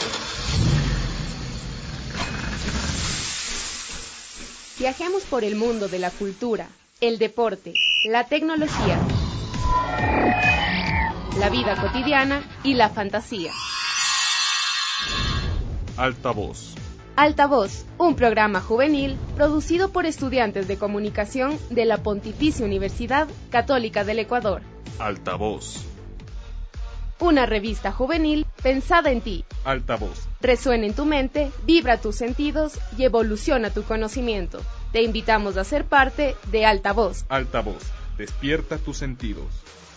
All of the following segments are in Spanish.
Viajemos por el mundo de la cultura, el deporte, la tecnología, la vida cotidiana y la fantasía. Altavoz. Altavoz, un programa juvenil producido por estudiantes de comunicación de la Pontificia Universidad Católica del Ecuador. Altavoz. Una revista juvenil pensada en ti. Altavoz. Resuena en tu mente, vibra tus sentidos y evoluciona tu conocimiento. Te invitamos a ser parte de Altavoz. Altavoz. Despierta tus sentidos.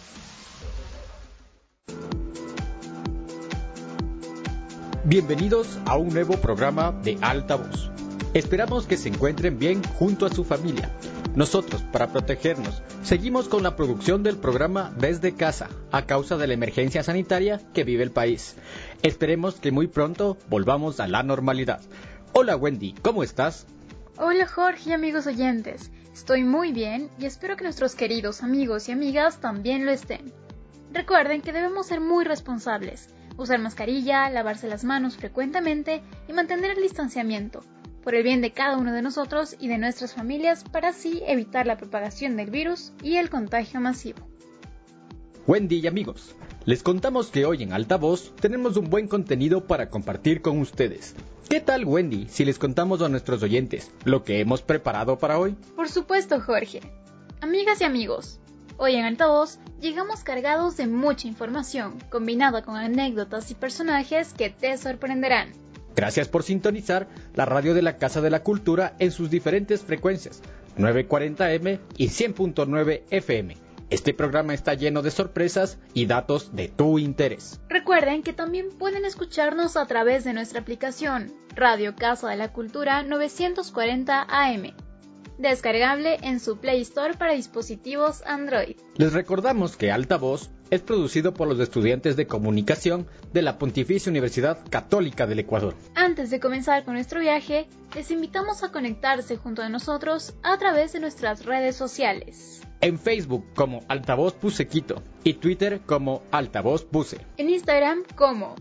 Bienvenidos a un nuevo programa de Altavoz. Esperamos que se encuentren bien junto a su familia. Nosotros, para protegernos, seguimos con la producción del programa desde casa, a causa de la emergencia sanitaria que vive el país. Esperemos que muy pronto volvamos a la normalidad. Hola Wendy, ¿cómo estás? Hola Jorge y amigos oyentes. Estoy muy bien y espero que nuestros queridos amigos y amigas también lo estén. Recuerden que debemos ser muy responsables, usar mascarilla, lavarse las manos frecuentemente y mantener el distanciamiento, por el bien de cada uno de nosotros y de nuestras familias, para así evitar la propagación del virus y el contagio masivo. Wendy y amigos, les contamos que hoy en Altavoz tenemos un buen contenido para compartir con ustedes. ¿Qué tal, Wendy, si les contamos a nuestros oyentes lo que hemos preparado para hoy? Por supuesto, Jorge. Amigas y amigos, hoy en Altavoz llegamos cargados de mucha información, combinada con anécdotas y personajes que te sorprenderán. Gracias por sintonizar la radio de la Casa de la Cultura en sus diferentes frecuencias, 940M y 100.9 FM. Este programa está lleno de sorpresas y datos de tu interés. Recuerden que también pueden escucharnos a través de nuestra aplicación Radio Casa de la Cultura 940 AM, descargable en su Play Store para dispositivos Android. Les recordamos que Altavoz es producido por los estudiantes de comunicación de la Pontificia Universidad Católica del Ecuador. Antes de comenzar con nuestro viaje, les invitamos a conectarse junto a nosotros a través de nuestras redes sociales. En Facebook como Altavoz Puse Quito y Twitter como Altavoz Puse. En Instagram como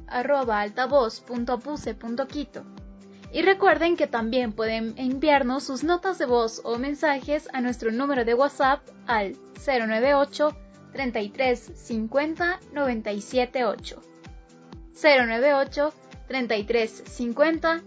@altavoz.puse.quito. Y recuerden que también pueden enviarnos sus notas de voz o mensajes a nuestro número de WhatsApp al 098 33 50 97 8. 098 33 50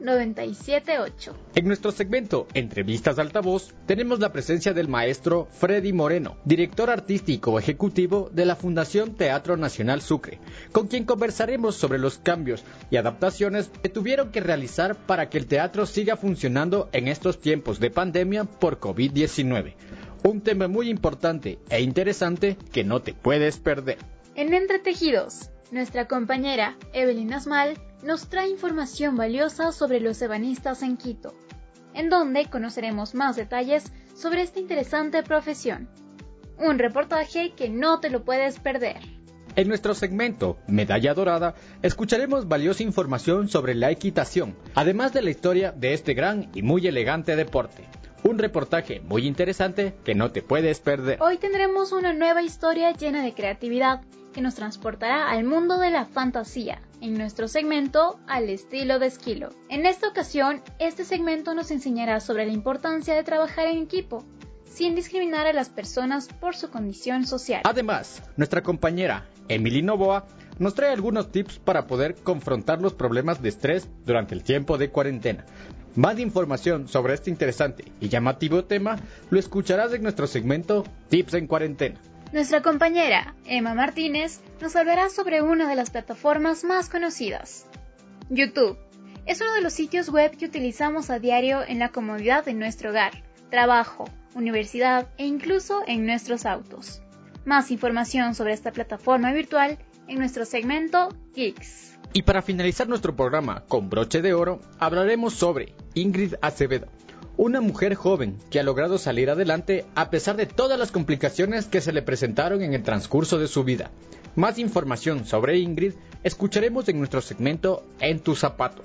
97 8. En nuestro segmento Entrevistas Altavoz tenemos la presencia del maestro Freddy Moreno, director artístico ejecutivo de la Fundación Teatro Nacional Sucre, con quien conversaremos sobre los cambios y adaptaciones que tuvieron que realizar para que el teatro siga funcionando en estos tiempos de pandemia por COVID-19. Un tema muy importante e interesante que no te puedes perder. En Entretejidos, nuestra compañera Evelyn Asmal nos trae información valiosa sobre los ebanistas en Quito, en donde conoceremos más detalles sobre esta interesante profesión. Un reportaje que no te lo puedes perder. En nuestro segmento Medalla Dorada escucharemos valiosa información sobre la equitación, además de la historia de este gran y muy elegante deporte. Un reportaje muy interesante que no te puedes perder. Hoy tendremos una nueva historia llena de creatividad que nos transportará al mundo de la fantasía, en nuestro segmento Al estilo de Esquilo. En esta ocasión, este segmento nos enseñará sobre la importancia de trabajar en equipo, sin discriminar a las personas por su condición social. Además, nuestra compañera Emily Novoa nos trae algunos tips para poder confrontar los problemas de estrés durante el tiempo de cuarentena. Más información sobre este interesante y llamativo tema lo escucharás en nuestro segmento Tips en Cuarentena. Nuestra compañera Emma Martínez nos hablará sobre una de las plataformas más conocidas. YouTube es uno de los sitios web que utilizamos a diario en la comodidad de nuestro hogar, trabajo, universidad e incluso en nuestros autos. Más información sobre esta plataforma virtual en nuestro segmento Geeks. Y para finalizar nuestro programa con broche de oro, hablaremos sobre Ingrid Acevedo, una mujer joven que ha logrado salir adelante a pesar de todas las complicaciones que se le presentaron en el transcurso de su vida. Más información sobre Ingrid escucharemos en nuestro segmento En tus zapatos.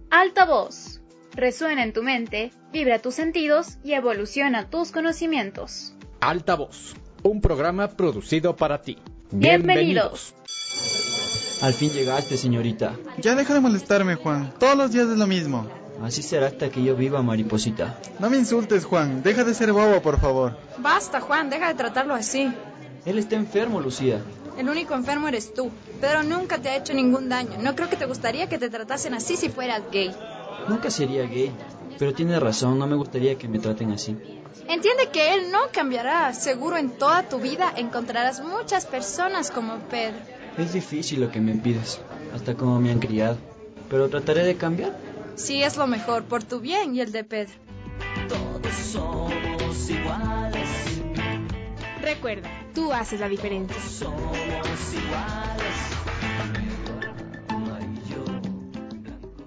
Altavoz. Resuena en tu mente, vibra tus sentidos y evoluciona tus conocimientos. Altavoz, un programa producido para ti. ¡Bienvenidos! Al fin llegaste, señorita. Ya deja de molestarme, Juan. Todos los días es lo mismo. Así será hasta que yo viva, mariposita. No me insultes, Juan. Deja de ser bobo, por favor. Basta, Juan, deja de tratarlo así. Él está enfermo, Lucía. El único enfermo eres tú. Pedro nunca te ha hecho ningún daño. No creo que te gustaría que te tratasen así si fueras gay. Nunca sería gay. Pero tiene razón, no me gustaría que me traten así. Entiende que él no cambiará. Seguro en toda tu vida encontrarás muchas personas como Pedro. Es difícil lo que me pides, hasta como me han criado. Pero trataré de cambiar. Sí, es lo mejor, por tu bien y el de Pedro. Todos somos iguales. Recuerda, tú haces la diferencia. Somos iguales. Amarillo, blanco.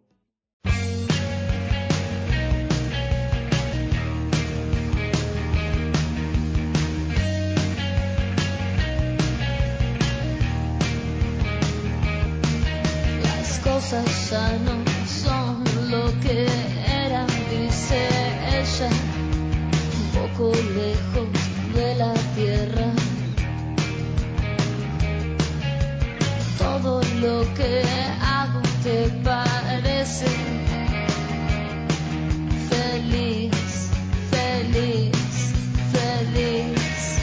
Las cosas ya no son lo que eran, dice ella, un poco lejos de la tierra. Todo lo que hago te parece feliz, feliz, feliz.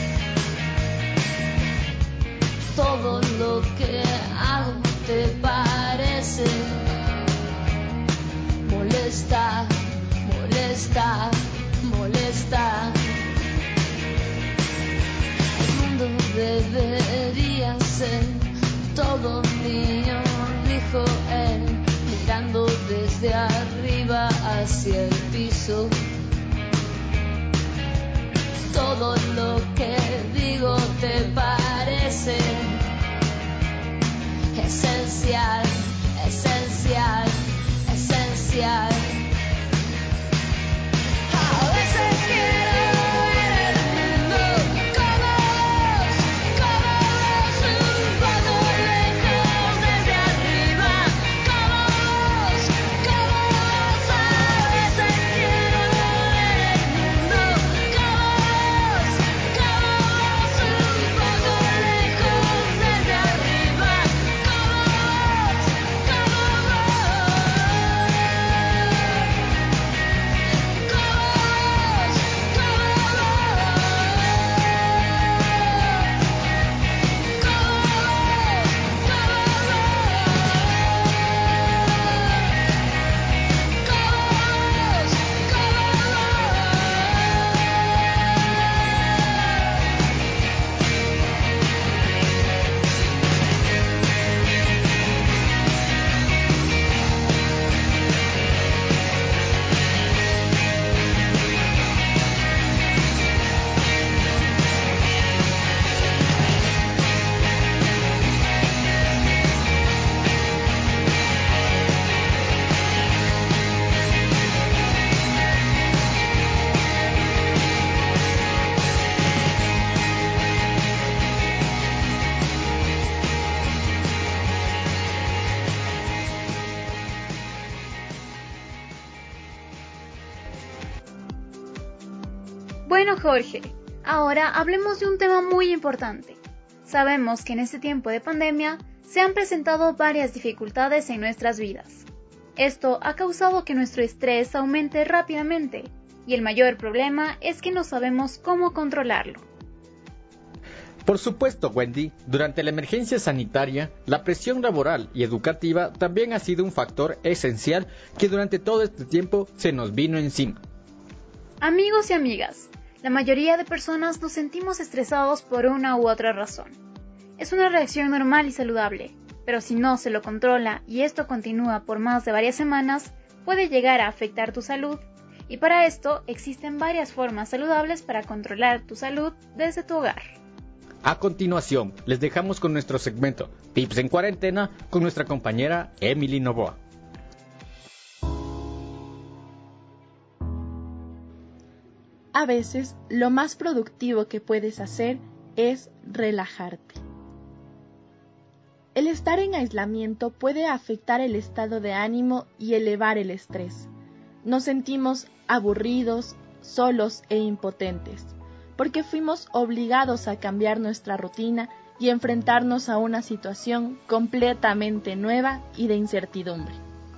Todo lo que hago te parece molestar, molestar, molestar. El mundo debería ser todo mío, dijo él, mirando desde arriba hacia el piso. Todo lo que digo te parece esencial, esencial, esencial. A veces quiero ver el mundo como vos, un poco lejos desde arriba, como vos, como vos. A veces quiero ver el mundo como vos, un poco lejos desde arriba, como vos, como Bueno, Jorge, ahora hablemos de un tema muy importante. Sabemos que en este tiempo de pandemia se han presentado varias dificultades en nuestras vidas. Esto ha causado que nuestro estrés aumente rápidamente y el mayor problema es que no sabemos cómo controlarlo. Por supuesto, Wendy, durante la emergencia sanitaria, la presión laboral y educativa también ha sido un factor esencial que durante todo este tiempo se nos vino encima. Amigos y amigas, la mayoría de personas nos sentimos estresados por una u otra razón. Es una reacción normal y saludable, pero si no se lo controla y esto continúa por más de varias semanas, puede llegar a afectar tu salud, y para esto existen varias formas saludables para controlar tu salud desde tu hogar. A continuación, les dejamos con nuestro segmento Tips en Cuarentena con nuestra compañera Emily Novoa. A veces, lo más productivo que puedes hacer es relajarte. El estar en aislamiento puede afectar el estado de ánimo y elevar el estrés. Nos sentimos aburridos, solos e impotentes, porque fuimos obligados a cambiar nuestra rutina y enfrentarnos a una situación completamente nueva y de incertidumbre.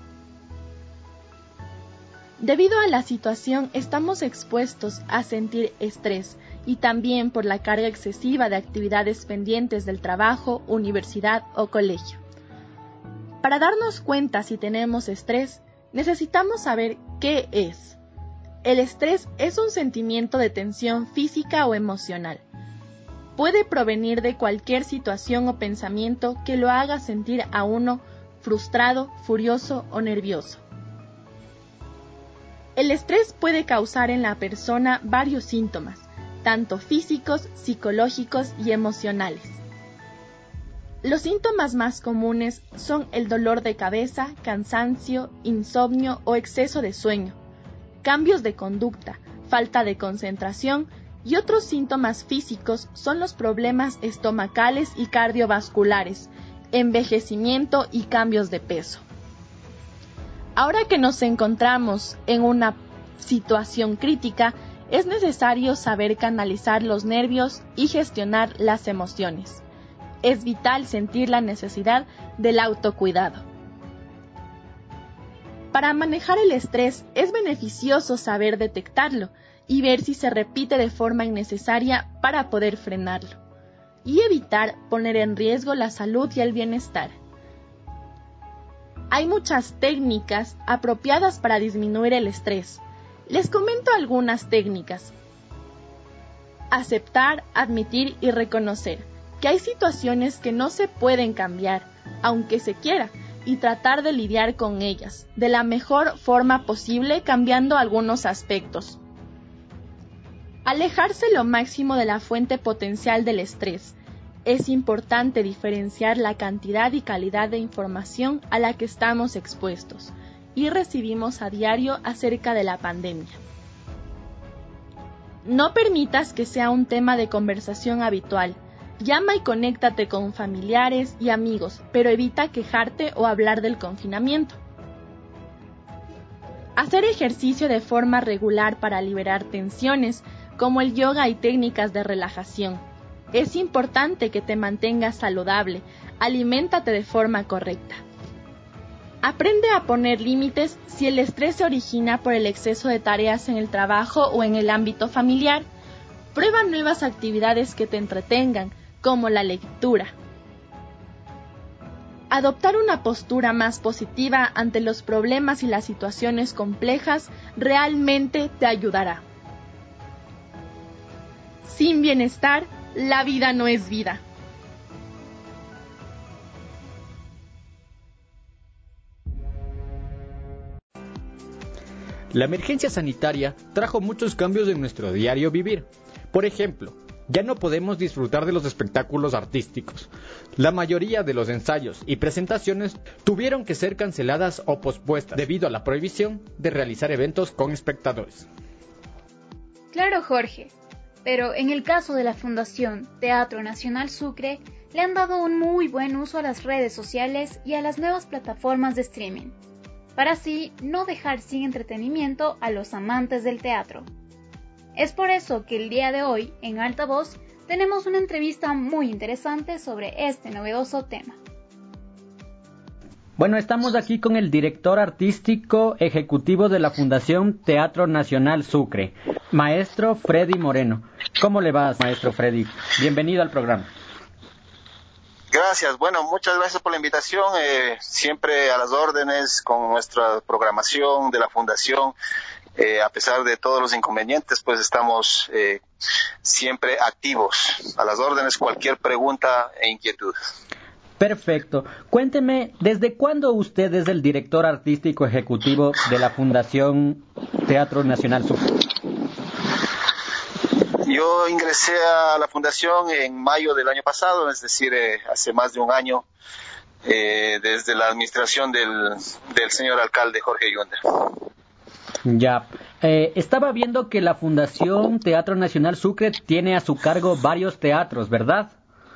Debido a la situación, estamos expuestos a sentir estrés y también por la carga excesiva de actividades pendientes del trabajo, universidad o colegio. Para darnos cuenta si tenemos estrés, necesitamos saber qué es. El estrés es un sentimiento de tensión física o emocional. Puede provenir de cualquier situación o pensamiento que lo haga sentir a uno frustrado, furioso o nervioso. El estrés puede causar en la persona varios síntomas, tanto físicos, psicológicos y emocionales. Los síntomas más comunes son el dolor de cabeza, cansancio, insomnio o exceso de sueño, cambios de conducta, falta de concentración y otros síntomas físicos son los problemas estomacales y cardiovasculares, envejecimiento y cambios de peso. Ahora que nos encontramos en una situación crítica, es necesario saber canalizar los nervios y gestionar las emociones. Es vital sentir la necesidad del autocuidado. Para manejar el estrés es beneficioso saber detectarlo y ver si se repite de forma innecesaria para poder frenarlo y evitar poner en riesgo la salud y el bienestar. Hay muchas técnicas apropiadas para disminuir el estrés. Les comento algunas técnicas. Aceptar, admitir y reconocer que hay situaciones que no se pueden cambiar, aunque se quiera, y tratar de lidiar con ellas de la mejor forma posible cambiando algunos aspectos. Alejarse lo máximo de la fuente potencial del estrés. Es importante diferenciar la cantidad y calidad de información a la que estamos expuestos y recibimos a diario acerca de la pandemia. No permitas que sea un tema de conversación habitual. Llama y conéctate con familiares y amigos, pero evita quejarte o hablar del confinamiento. Hacer ejercicio de forma regular para liberar tensiones, como el yoga y técnicas de relajación. Es importante que te mantengas saludable, aliméntate de forma correcta. Aprende a poner límites si el estrés se origina por el exceso de tareas en el trabajo o en el ámbito familiar. Prueba nuevas actividades que te entretengan, como la lectura. Adoptar una postura más positiva ante los problemas y las situaciones complejas realmente te ayudará. Sin bienestar, la vida no es vida. La emergencia sanitaria trajo muchos cambios en nuestro diario vivir. Por ejemplo, ya no podemos disfrutar de los espectáculos artísticos. La mayoría de los ensayos y presentaciones tuvieron que ser canceladas o pospuestas debido a la prohibición de realizar eventos con espectadores. Claro, Jorge, pero en el caso de la Fundación Teatro Nacional Sucre, le han dado un muy buen uso a las redes sociales y a las nuevas plataformas de streaming, para así no dejar sin entretenimiento a los amantes del teatro. Es por eso que el día de hoy, en Altavoz, tenemos una entrevista muy interesante sobre este novedoso tema. Bueno, estamos aquí con el director artístico ejecutivo de la Fundación Teatro Nacional Sucre, maestro Freddy Moreno. ¿Cómo le va, maestro Freddy? Bienvenido al programa. Gracias, bueno, muchas gracias por la invitación, siempre a las órdenes con nuestra programación de la Fundación. A pesar de todos los inconvenientes, pues estamos siempre activos, a las órdenes, cualquier pregunta e inquietud. Perfecto. Cuénteme, ¿desde cuándo usted es el director artístico ejecutivo de la Fundación Teatro Nacional Sucre? Yo ingresé a la Fundación en mayo del año pasado, es decir, hace más de un año, desde la administración del señor alcalde Jorge Yunda. Ya. Estaba viendo que la Fundación Teatro Nacional Sucre tiene a su cargo varios teatros, ¿verdad?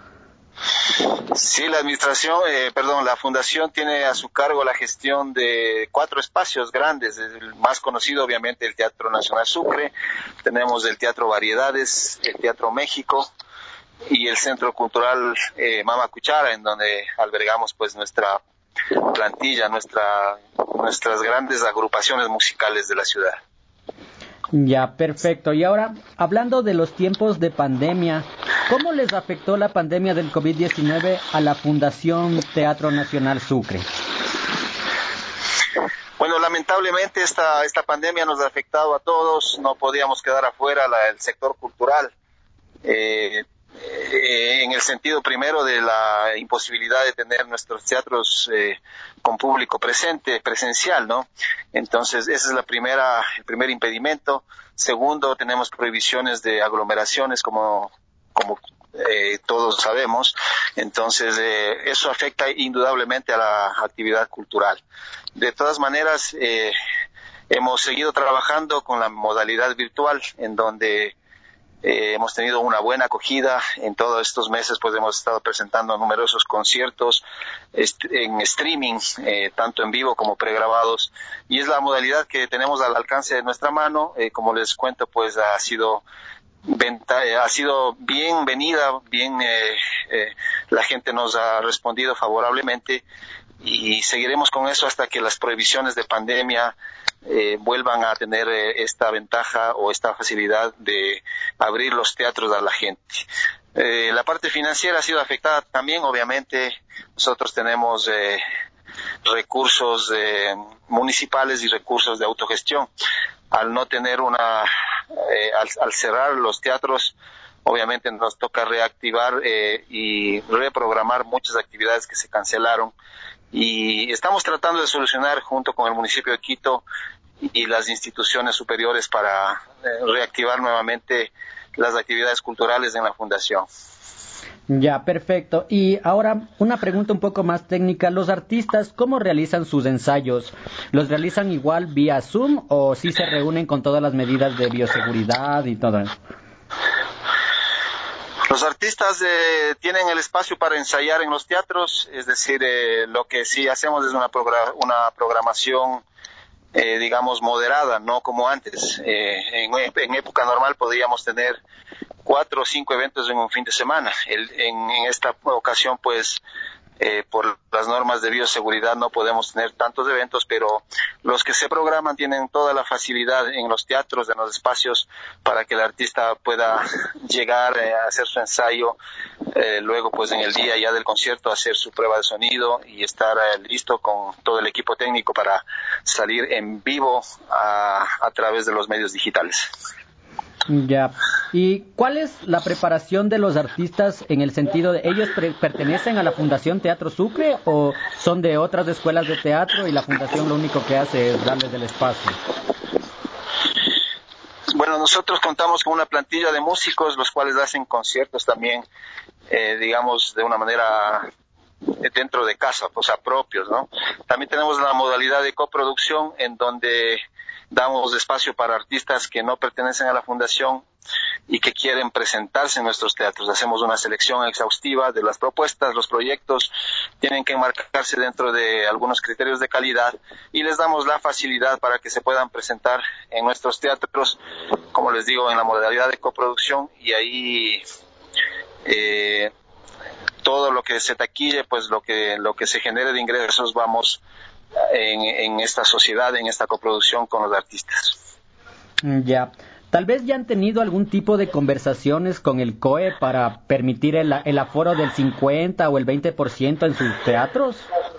Sí, la Fundación tiene a su cargo la gestión de 4 espacios grandes. El más conocido, obviamente, el Teatro Nacional Sucre. Tenemos el Teatro Variedades, el Teatro México, y el Centro Cultural Mama Cuchara, en donde albergamos pues nuestra plantilla, nuestras grandes agrupaciones musicales de la ciudad. Ya, perfecto. Y ahora, hablando de los tiempos de pandemia, ¿cómo les afectó la pandemia del COVID-19 a la Fundación Teatro Nacional Sucre? Bueno, lamentablemente esta pandemia nos ha afectado a todos, no podíamos quedar afuera el sector cultural, en el sentido primero de la imposibilidad de tener nuestros teatros con público presencial, ¿no? Entonces ese es el primer impedimento. Segundo, tenemos prohibiciones de aglomeraciones como todos sabemos. Entonces eso afecta indudablemente a la actividad cultural. De todas maneras, hemos seguido trabajando con la modalidad virtual, en donde hemos tenido una buena acogida. En todos estos meses pues hemos estado presentando numerosos conciertos en streaming, tanto en vivo como pregrabados, y es la modalidad que tenemos al alcance de nuestra mano. Como les cuento, pues ha sido bienvenida, la gente nos ha respondido favorablemente, y seguiremos con eso hasta que las prohibiciones de pandemia vuelvan a tener esta ventaja o esta facilidad de abrir los teatros a la gente. La parte financiera ha sido afectada también, obviamente. Nosotros tenemos recursos municipales y recursos de autogestión. Al no tener al cerrar los teatros, obviamente nos toca reactivar y reprogramar muchas actividades que se cancelaron, y estamos tratando de solucionar junto con el municipio de Quito y las instituciones superiores para reactivar nuevamente las actividades culturales en la fundación. Ya, perfecto. Y ahora una pregunta un poco más técnica. ¿Los artistas cómo realizan sus ensayos? ¿Los realizan igual vía Zoom o sí se reúnen con todas las medidas de bioseguridad y todo eso? Los artistas tienen el espacio para ensayar en los teatros, es decir, lo que sí hacemos es una programación digamos moderada, no como antes. En época normal podríamos tener 4 o 5 eventos en un fin de semana. En esta ocasión, pues, por las normas de bioseguridad no podemos tener tantos eventos, pero los que se programan tienen toda la facilidad en los teatros, en los espacios, para que el artista pueda llegar a hacer su ensayo, luego pues en el día ya del concierto hacer su prueba de sonido y estar listo con todo el equipo técnico para salir en vivo a través de los medios digitales. Ya. ¿Y cuál es la preparación de los artistas en el sentido de ellos pertenecen a la Fundación Teatro Sucre o son de otras escuelas de teatro y la fundación lo único que hace es darles el espacio? Bueno, nosotros contamos con una plantilla de músicos, los cuales hacen conciertos también, digamos, de una manera dentro de casa, o sea, propios, ¿no? También tenemos la modalidad de coproducción, en donde damos espacio para artistas que no pertenecen a la fundación y que quieren presentarse en nuestros teatros. Hacemos una selección exhaustiva de las propuestas, los proyectos tienen que enmarcarse dentro de algunos criterios de calidad y les damos la facilidad para que se puedan presentar en nuestros teatros, como les digo, en la modalidad de coproducción, y ahí todo lo que se taquille, pues lo que se genere de ingresos, vamos en esta sociedad, en esta coproducción con los artistas. Ya. Tal vez ya han tenido algún tipo de conversaciones con el COE para permitir el aforo del 50 o el 20% en sus teatros.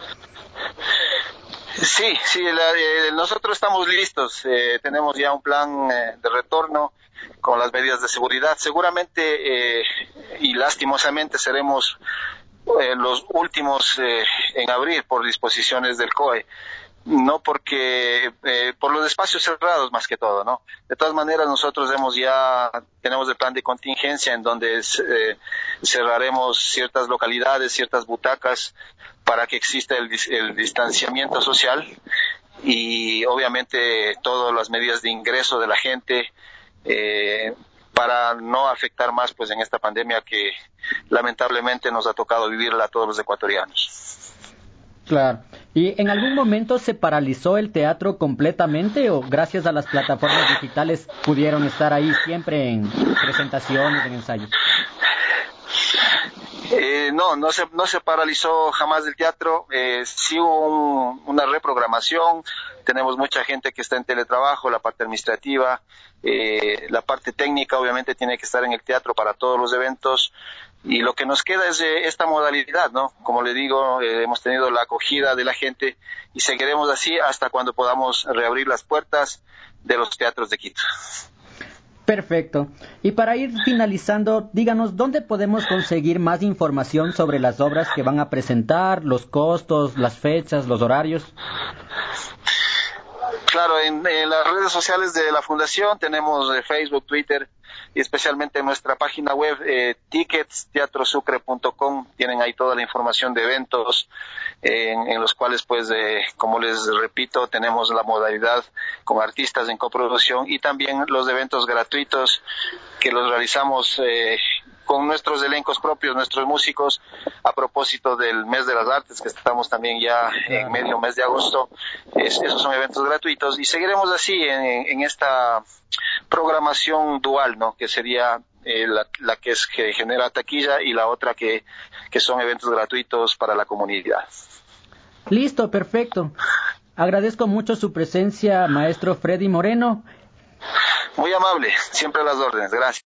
Sí, nosotros estamos listos, tenemos ya un plan de retorno con las medidas de seguridad. Seguramente y lastimosamente seremos los últimos en abrir por disposiciones del COE, no porque por los espacios cerrados más que todo, ¿no? De todas maneras nosotros tenemos el plan de contingencia en donde cerraremos ciertas localidades, ciertas butacas para que exista el distanciamiento social y obviamente todas las medidas de ingreso de la gente para no afectar más pues en esta pandemia que lamentablemente nos ha tocado vivirla a todos los ecuatorianos. Claro. ¿Y en algún momento se paralizó el teatro completamente o gracias a las plataformas digitales pudieron estar ahí siempre en presentaciones, en ensayos? No se paralizó jamás el teatro, sí hubo una reprogramación, tenemos mucha gente que está en teletrabajo, la parte administrativa, la parte técnica obviamente tiene que estar en el teatro para todos los eventos, y lo que nos queda es esta modalidad, ¿no? Como le digo, hemos tenido la acogida de la gente y seguiremos así hasta cuando podamos reabrir las puertas de los teatros de Quito. Perfecto. Y para ir finalizando, díganos, ¿dónde podemos conseguir más información sobre las obras que van a presentar, los costos, las fechas, los horarios? Claro, en las redes sociales de la Fundación tenemos Facebook, Twitter y especialmente en nuestra página web ticketsteatrosucre.com. Tienen ahí toda la información de eventos en los cuales, pues, como les repito, tenemos la modalidad con artistas en coproducción y también los eventos gratuitos que los realizamos con nuestros elencos propios, nuestros músicos, a propósito del mes de las artes, que estamos también ya en medio mes de agosto. Esos son eventos gratuitos y seguiremos así en esta programación dual, ¿no? Que sería la que genera taquilla y la otra que son eventos gratuitos para la comunidad. Listo, perfecto. Agradezco mucho su presencia, maestro Freddy Moreno. Muy amable, siempre a las órdenes, gracias.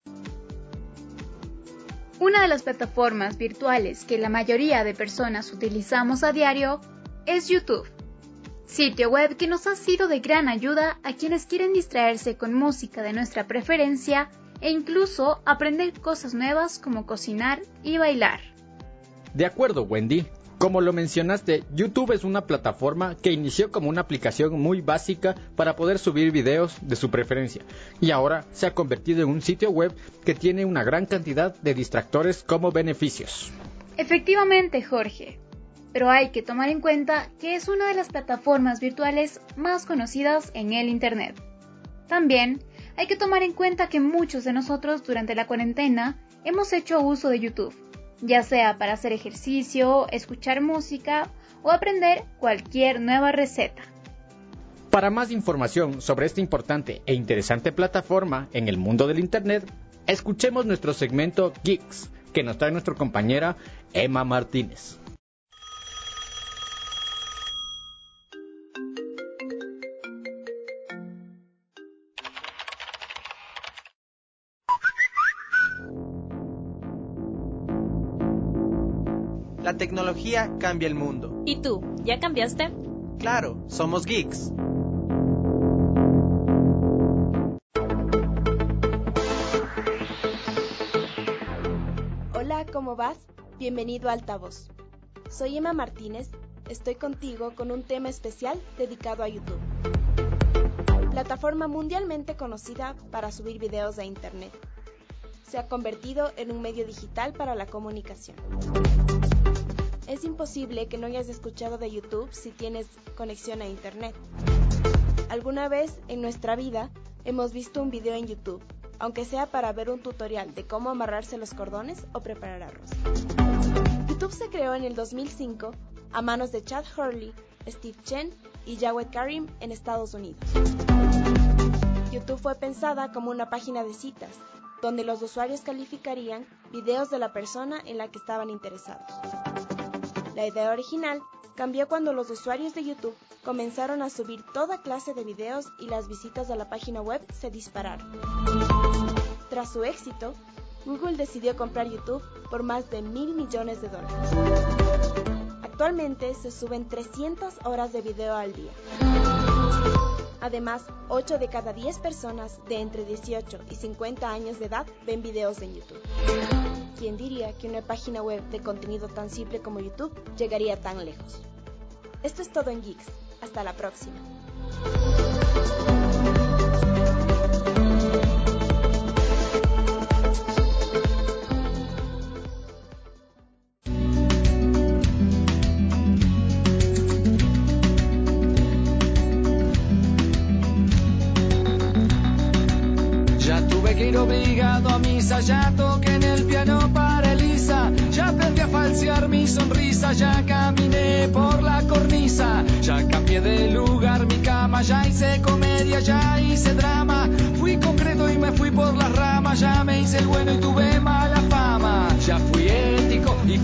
Una de las plataformas virtuales que la mayoría de personas utilizamos a diario es YouTube, sitio web que nos ha sido de gran ayuda a quienes quieren distraerse con música de nuestra preferencia e incluso aprender cosas nuevas como cocinar y bailar. De acuerdo, Wendy. Como lo mencionaste, YouTube es una plataforma que inició como una aplicación muy básica para poder subir videos de su preferencia y ahora se ha convertido en un sitio web que tiene una gran cantidad de distractores como beneficios. Efectivamente, Jorge, pero hay que tomar en cuenta que es una de las plataformas virtuales más conocidas en el Internet. También hay que tomar en cuenta que muchos de nosotros durante la cuarentena hemos hecho uso de YouTube, ya sea para hacer ejercicio, escuchar música o aprender cualquier nueva receta. Para más información sobre esta importante e interesante plataforma en el mundo del Internet, escuchemos nuestro segmento Geeks, que nos trae nuestra compañera Emma Martínez. La tecnología cambia el mundo. ¿Y tú? ¿Ya cambiaste? Claro, somos geeks. Hola, ¿cómo vas? Bienvenido a Altavoz. Soy Emma Martínez, estoy contigo con un tema especial dedicado a YouTube. Plataforma mundialmente conocida para subir videos a Internet. Se ha convertido en un medio digital para la comunicación. Es imposible que no hayas escuchado de YouTube si tienes conexión a Internet. Alguna vez en nuestra vida hemos visto un video en YouTube, aunque sea para ver un tutorial de cómo amarrarse los cordones o preparar arroz. YouTube se creó en el 2005 a manos de Chad Hurley, Steve Chen y Jawed Karim en Estados Unidos. YouTube fue pensada como una página de citas, donde los usuarios calificarían videos de la persona en la que estaban interesados. La idea original cambió cuando los usuarios de YouTube comenzaron a subir toda clase de videos y las visitas a la página web se dispararon. Tras su éxito, Google decidió comprar YouTube por más de $1.000 millones. Actualmente se suben 300 horas de video al día. Además, 8 de cada 10 personas de entre 18 y 50 años de edad ven videos en YouTube. ¿Quién diría que una página web de contenido tan simple como YouTube llegaría tan lejos? Esto es todo en Geeks. Hasta la próxima. Ya tuve que ir obligado a misa, ya toqué en el piano para Elisa, ya aprendí a falsear mi sonrisa, ya caminé por la cornisa, ya cambié de lugar mi cama, ya hice comedia, ya hice drama, fui concreto y me fui por las ramas, ya me hice el bueno y tuve mala fama, ya fui ético y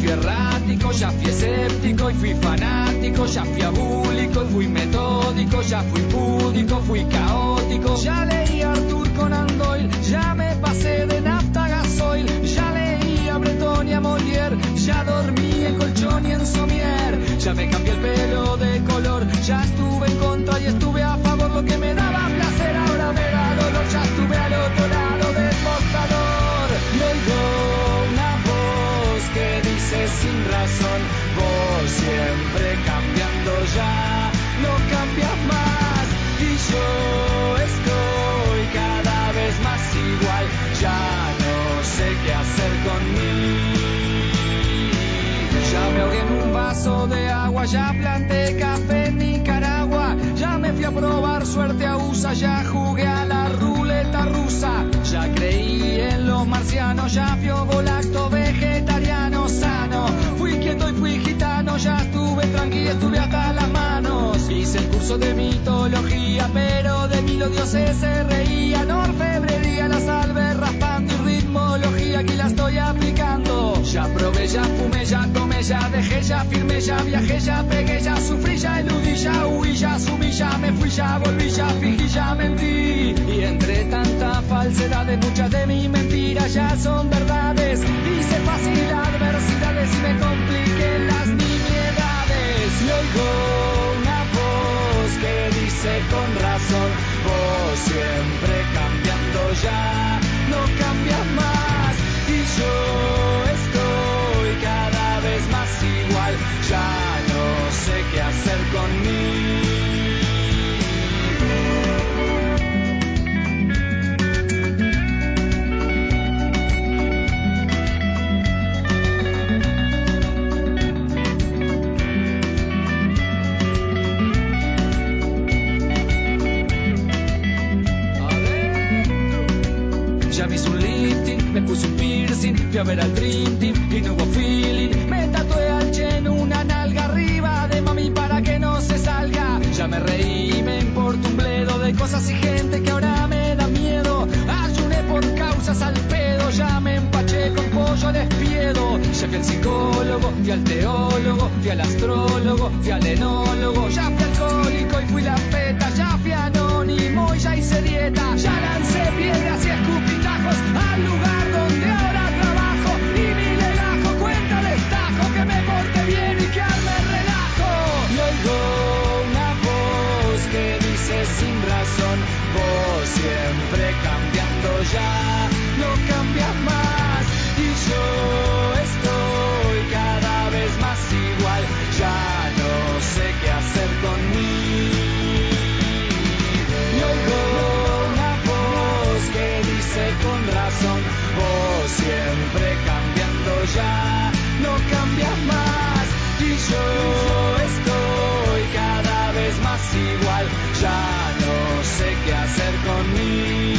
y fui fanático, ya fui abúlico y fui metódico, ya fui púdico, fui caótico. Ya leí a Arthur Conan Doyle, ya me pasé de nafta a gasoil, ya leí a Breton y a Molière, ya dormí en colchón y en somier, ya me cambié el pelo de color, ya estuve en contra y estuve a favor, lo que me daba placer ahora me da dolor, ya estuve al otro lado del mostrador. Y oigo una voz que dice sin razón, vos siempre cambiando ya, no cambias más, y yo estoy cada vez más igual, ya no sé qué hacer conmigo. Ya me ahogué en un vaso de agua, ya planté café en Nicaragua, ya me fui a probar suerte a USA, ya jugué a la ruleta rusa, ya creí en los marcianos, ya fui ovolacto vegetariano sano, fui quieto y fui gitano, ya estuve tranquilo, estuve hasta las manos, hice el curso de mitología, pero de mí los dioses se reían, orfebrería, la salve raspando y ritmología, aquí la estoy aplicando, ya probé, ya fumé, ya tomé, ya dejé, ya firmé, ya viajé, ya pegué, ya sufrí, ya eludí, ya huí, ya asumí, ya me fui, ya volví, ya fingí, ya mentí, y entre tanta falsedad de muchas de mis mentiras ya son verdades, hice fácil adversidades y me compliqué las nimiedades, y oigo una voz que dice con razón, vos siempre cambiando ya, no cambias más, y yo estoy cada vez más igual, ya no sé qué hacer conmigo. Ya me hice un lifting, me puse un piercing, fui a ver al Dream Team y no hubo feeling. Me tatué al Chen una nalga arriba de mami para que no se salga. Ya me reí, me importa un bledo de cosas y gente que ahora me da miedo. Ayuné por causas al pedo, ya me empaché con pollo despiedo. Ya fui al psicólogo, fui al teólogo, fui al astrólogo, fui al enólogo. Ya fui alcohólico y fui la peta, ya fui anónimo y ya hice dieta. Ya lancé piedras y escupitajos al lugar donde ahora trabajo. Y mi legajo cuenta destajo que me porte bien y que arme relajo. Y oigo una voz que dice sin razón, vos siempre cambiando ya, no cambias más, y yo estoy cada vez más igual, ya no sé qué hacer conmigo. Y oigo una voz que dice con razón, vos siempre cambiando ya, no cambias más, y yo estoy cada vez más igual, ya no sé qué hacer conmigo.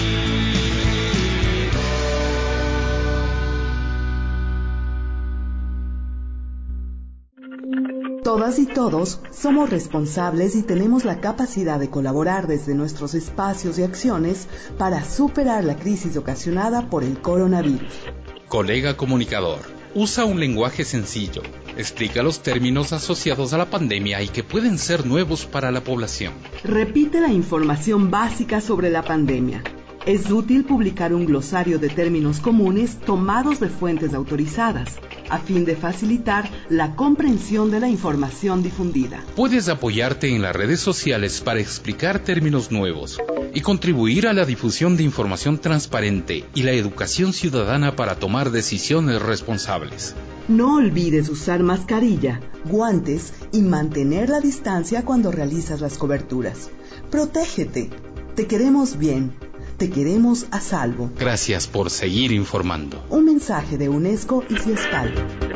Todas y todos somos responsables y tenemos la capacidad de colaborar desde nuestros espacios y acciones para superar la crisis ocasionada por el coronavirus. Colega comunicador, usa un lenguaje sencillo, explica los términos asociados a la pandemia y que pueden ser nuevos para la población. Repite la información básica sobre la pandemia. Es útil publicar un glosario de términos comunes tomados de fuentes autorizadas, a fin de facilitar la comprensión de la información difundida. Puedes apoyarte en las redes sociales para explicar términos nuevos y contribuir a la difusión de información transparente y la educación ciudadana para tomar decisiones responsables. No olvides usar mascarilla, guantes y mantener la distancia cuando realizas las coberturas. Protégete. Te queremos bien. Te queremos a salvo. Gracias por seguir informando. Un mensaje de UNESCO y CIESPAL.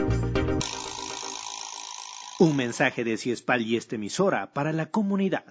Un mensaje de CIESPAL y esta emisora para la comunidad.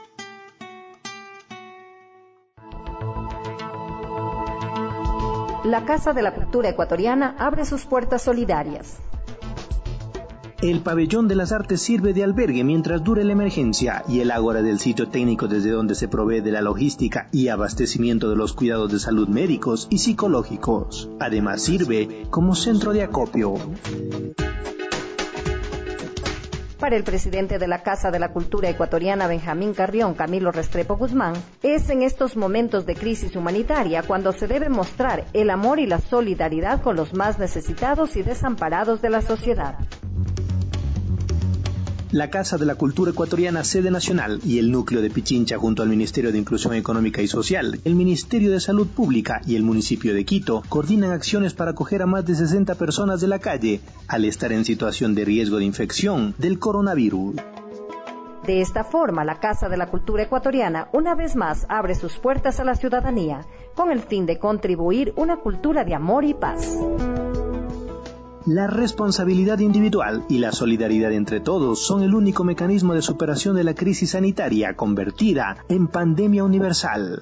La Casa de la Cultura Ecuatoriana abre sus puertas solidarias. El Pabellón de las Artes sirve de albergue mientras dure la emergencia y el ágora del sitio técnico desde donde se provee de la logística y abastecimiento de los cuidados de salud médicos y psicológicos. Además sirve como centro de acopio. Para el presidente de la Casa de la Cultura Ecuatoriana, Benjamín Carrión, Camilo Restrepo Guzmán, es en estos momentos de crisis humanitaria cuando se debe mostrar el amor y la solidaridad con los más necesitados y desamparados de la sociedad. La Casa de la Cultura Ecuatoriana, sede nacional, y el núcleo de Pichincha junto al Ministerio de Inclusión Económica y Social, el Ministerio de Salud Pública y el municipio de Quito coordinan acciones para acoger a más de 60 personas de la calle al estar en situación de riesgo de infección del coronavirus. De esta forma, la Casa de la Cultura Ecuatoriana una vez más abre sus puertas a la ciudadanía con el fin de contribuir una cultura de amor y paz. La responsabilidad individual y la solidaridad entre todos son el único mecanismo de superación de la crisis sanitaria convertida en pandemia universal.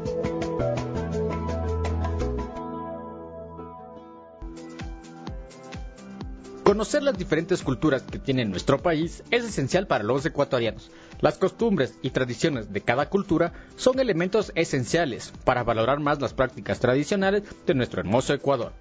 Conocer las diferentes culturas que tiene nuestro país es esencial para los ecuatorianos. Las costumbres y tradiciones de cada cultura son elementos esenciales para valorar más las prácticas tradicionales de nuestro hermoso Ecuador.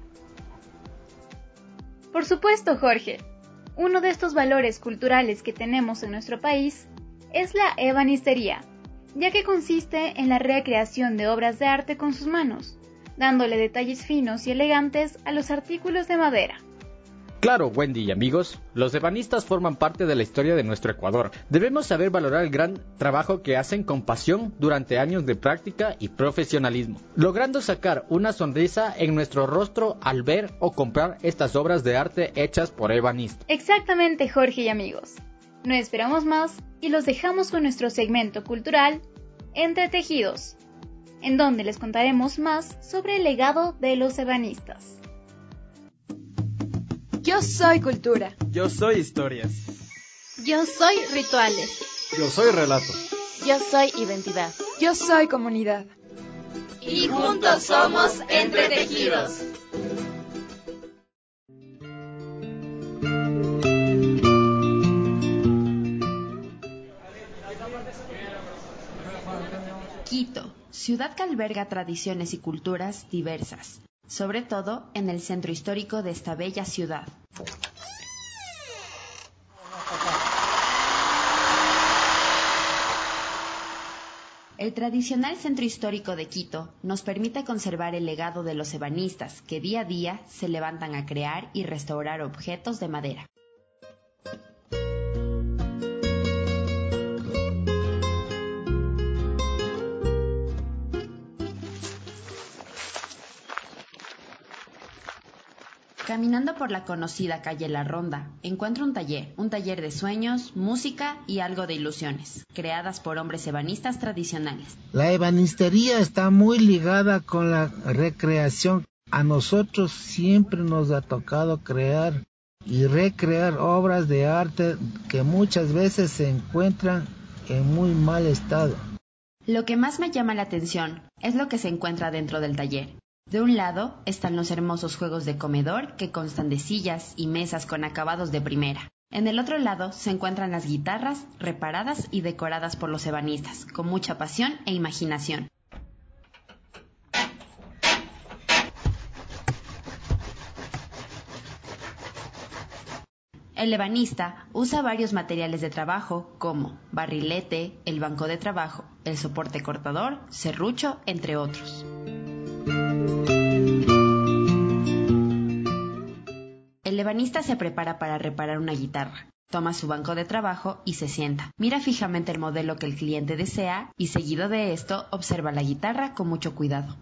Por supuesto, Jorge. Uno de estos valores culturales que tenemos en nuestro país es la ebanistería, ya que consiste en la recreación de obras de arte con sus manos, dándole detalles finos y elegantes a los artículos de madera. Claro, Wendy y amigos, los ebanistas forman parte de la historia de nuestro Ecuador. Debemos saber valorar el gran trabajo que hacen con pasión durante años de práctica y profesionalismo, logrando sacar una sonrisa en nuestro rostro al ver o comprar estas obras de arte hechas por ebanistas. Exactamente, Jorge y amigos. No esperamos más y los dejamos con nuestro segmento cultural Entre Tejidos, en donde les contaremos más sobre el legado de los ebanistas. Yo soy cultura. Yo soy historias. Yo soy rituales. Yo soy relato. Yo soy identidad. Yo soy comunidad. Y juntos somos Entretejidos. Quito, ciudad que alberga tradiciones y culturas diversas, sobre todo en el centro histórico de esta bella ciudad. El tradicional centro histórico de Quito nos permite conservar el legado de los ebanistas que día a día se levantan a crear y restaurar objetos de madera. Caminando por la conocida calle La Ronda, encuentro un taller de sueños, música y algo de ilusiones, creadas por hombres ebanistas tradicionales. La ebanistería está muy ligada con la recreación. A nosotros siempre nos ha tocado crear y recrear obras de arte que muchas veces se encuentran en muy mal estado. Lo que más me llama la atención es lo que se encuentra dentro del taller. De un lado están los hermosos juegos de comedor que constan de sillas y mesas con acabados de primera. En el otro lado se encuentran las guitarras reparadas y decoradas por los ebanistas, con mucha pasión e imaginación. El ebanista usa varios materiales de trabajo como barrilete, el banco de trabajo, el soporte cortador, serrucho, entre otros. El ebanista se prepara para reparar una guitarra, toma su banco de trabajo y se sienta. Mira fijamente el modelo que el cliente desea y seguido de esto observa la guitarra con mucho cuidado.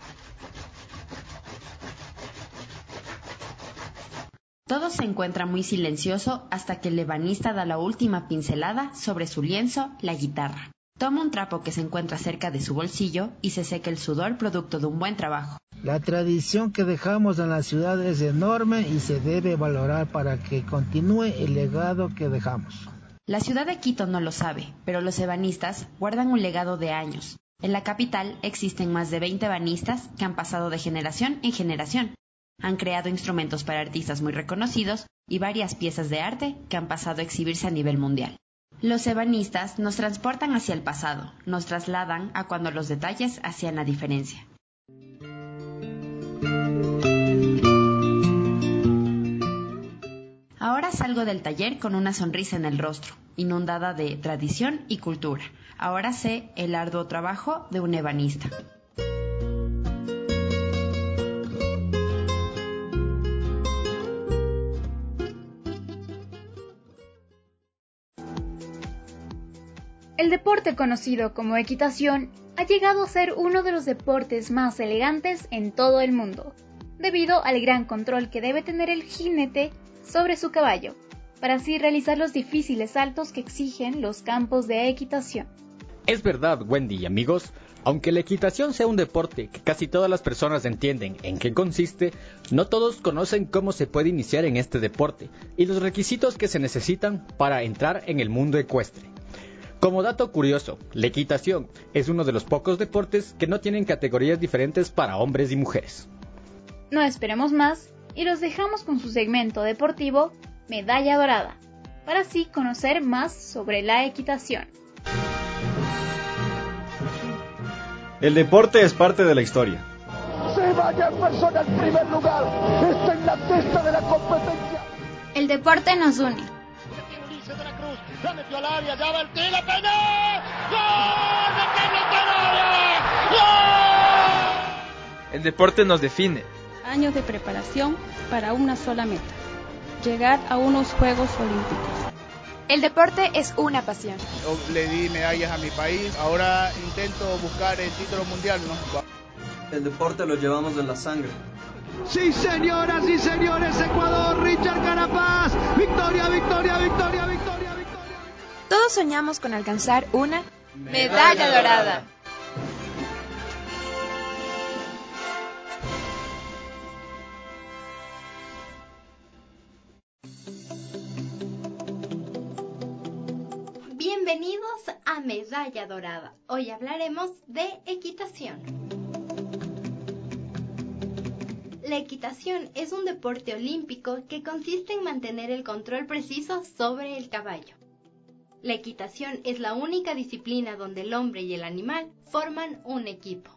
Todo se encuentra muy silencioso hasta que el ebanista da la última pincelada sobre su lienzo, la guitarra. Toma un trapo que se encuentra cerca de su bolsillo y se seca el sudor producto de un buen trabajo. La tradición que dejamos en la ciudad es enorme y se debe valorar para que continúe el legado que dejamos. La ciudad de Quito no lo sabe, pero los ebanistas guardan un legado de años. En la capital existen más de 20 ebanistas que han pasado de generación en generación. Han creado instrumentos para artistas muy reconocidos y varias piezas de arte que han pasado a exhibirse a nivel mundial. Los ebanistas nos transportan hacia el pasado, nos trasladan a cuando los detalles hacían la diferencia. Ahora Ahora salgo del taller con una sonrisa en el rostro, inundada de tradición y cultura. Ahora sé el arduo trabajo de un ebanista. El deporte conocido como equitación ha llegado a ser uno de los deportes más elegantes en todo el mundo, debido al gran control que debe tener el jinete sobre su caballo, para así realizar los difíciles saltos que exigen los campos de equitación. Es verdad, Wendy y amigos, aunque la equitación sea un deporte que casi todas las personas entienden en qué consiste, no todos conocen cómo se puede iniciar en este deporte y los requisitos que se necesitan para entrar en el mundo ecuestre. Como dato curioso, la equitación es uno de los pocos deportes que no tienen categorías diferentes para hombres y mujeres. No esperemos más y los dejamos con su segmento deportivo Medalla Dorada, para así conocer más sobre la equitación. El deporte es parte de la historia. Se vaya en persona al primer lugar, está en la testa de la competencia. El deporte nos une. La metió al área, ya va el tiro, peinó. ¡Gol de Carlos Canales! ¡Gol! El deporte nos define. Años de preparación para una sola meta: llegar a unos Juegos Olímpicos. El deporte es una pasión. Yo le di medallas a mi país, ahora intento buscar el título mundial, ¿no? El deporte lo llevamos en la sangre. Sí, señoras y señores, Ecuador, Richard Carapaz. Victoria, victoria, victoria, victoria, victoria. Todos soñamos con alcanzar una medalla dorada. Bienvenidos a Medalla Dorada. Hoy hablaremos de equitación. La equitación es un deporte olímpico que consiste en mantener el control preciso sobre el caballo. La equitación es la única disciplina donde el hombre y el animal forman un equipo.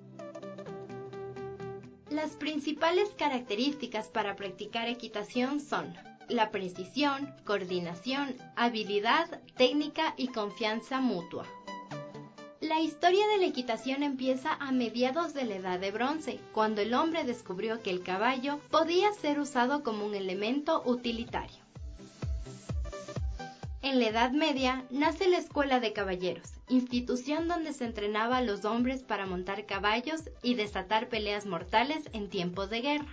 Las principales características para practicar equitación son la precisión, coordinación, habilidad, técnica y confianza mutua. La historia de la equitación empieza a mediados de la Edad de Bronce, cuando el hombre descubrió que el caballo podía ser usado como un elemento utilitario. En la Edad Media nace la Escuela de Caballeros, institución donde se entrenaba a los hombres para montar caballos y desatar peleas mortales en tiempos de guerra.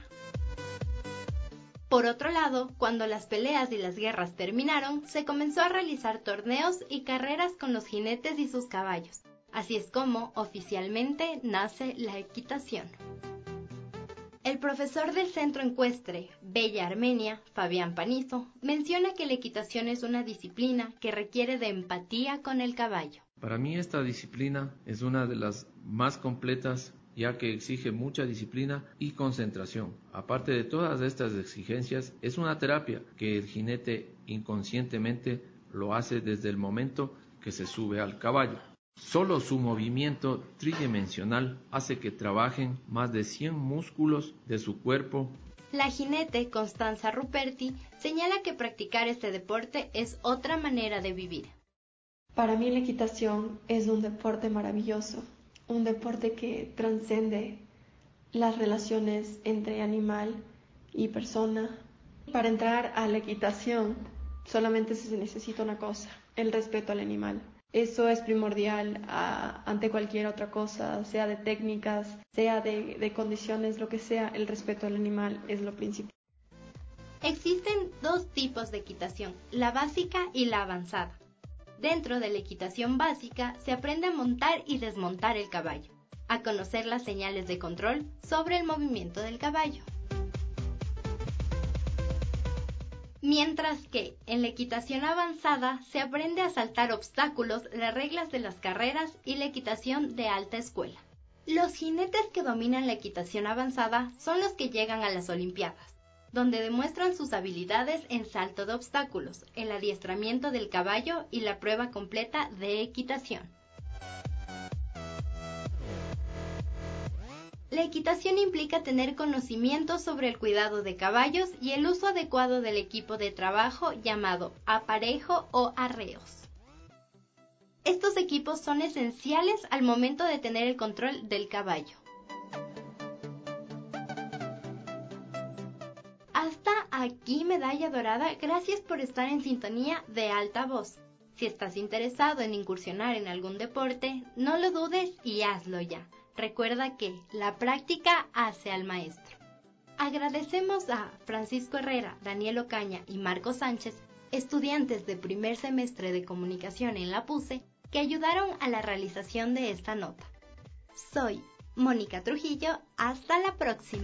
Por otro lado, cuando las peleas y las guerras terminaron, se comenzó a realizar torneos y carreras con los jinetes y sus caballos. Así es como, oficialmente, nace la equitación. El profesor del Centro Ecuestre Bella Armenia, Fabián Panizo, menciona que la equitación es una disciplina que requiere de empatía con el caballo. Para mí esta disciplina es una de las más completas, ya que exige mucha disciplina y concentración. Aparte de todas estas exigencias, es una terapia que el jinete inconscientemente lo hace desde el momento que se sube al caballo. Solo su movimiento tridimensional hace que trabajen más de 100 músculos de su cuerpo. La jinete Constanza Ruperti señala que practicar este deporte es otra manera de vivir. Para mí la equitación es un deporte maravilloso, un deporte que trasciende las relaciones entre animal y persona. Para entrar a la equitación solamente se necesita una cosa: el respeto al animal. Eso es primordial ante cualquier otra cosa, sea de técnicas, sea de condiciones, lo que sea, el respeto al animal es lo principal. Existen dos tipos de equitación, la básica y la avanzada. Dentro de la equitación básica se aprende a montar y desmontar el caballo, a conocer las señales de control sobre el movimiento del caballo. Mientras que en la equitación avanzada se aprende a saltar obstáculos, las reglas de las carreras y la equitación de alta escuela. Los jinetes que dominan la equitación avanzada son los que llegan a las Olimpiadas, donde demuestran sus habilidades en salto de obstáculos, el adiestramiento del caballo y la prueba completa de equitación. La equitación implica tener conocimiento sobre el cuidado de caballos y el uso adecuado del equipo de trabajo llamado aparejo o arreos. Estos equipos son esenciales al momento de tener el control del caballo. Hasta aquí Medalla Dorada, gracias por estar en sintonía de Altavoz. Si estás interesado en incursionar en algún deporte, no lo dudes y hazlo ya. Recuerda que la práctica hace al maestro. Agradecemos a Francisco Herrera, Daniel Ocaña y Marco Sánchez, estudiantes de primer semestre de comunicación en la PUCE, que ayudaron a la realización de esta nota. Soy Mónica Trujillo, hasta la próxima.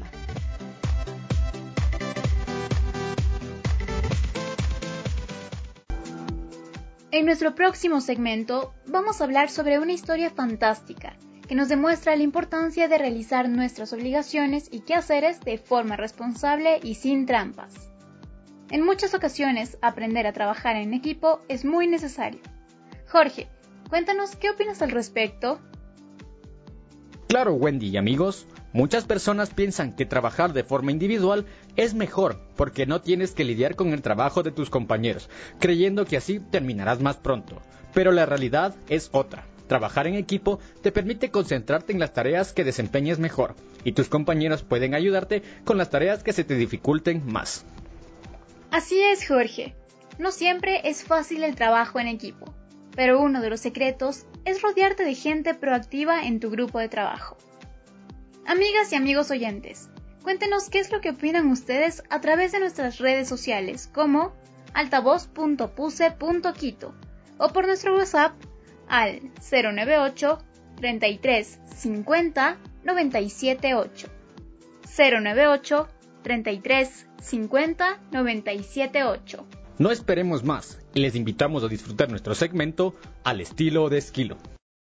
En nuestro próximo segmento vamos a hablar sobre una historia fantástica que nos demuestra la importancia de realizar nuestras obligaciones y quehaceres de forma responsable y sin trampas. En muchas ocasiones, aprender a trabajar en equipo es muy necesario. Jorge, cuéntanos qué opinas al respecto. Claro, Wendy y amigos, muchas personas piensan que trabajar de forma individual es mejor porque no tienes que lidiar con el trabajo de tus compañeros, creyendo que así terminarás más pronto. Pero la realidad es otra. Trabajar en equipo te permite concentrarte en las tareas que desempeñes mejor, y tus compañeros pueden ayudarte con las tareas que se te dificulten más. Así es, Jorge. No siempre es fácil el trabajo en equipo, pero uno de los secretos es rodearte de gente proactiva en tu grupo de trabajo. Amigas y amigos oyentes, cuéntenos qué es lo que opinan ustedes a través de nuestras redes sociales como altavoz.puce.quito o por nuestro WhatsApp al 098 33 50 978 098 33 50 978. No esperemos más y les invitamos a disfrutar nuestro segmento Al estilo de Esquilo.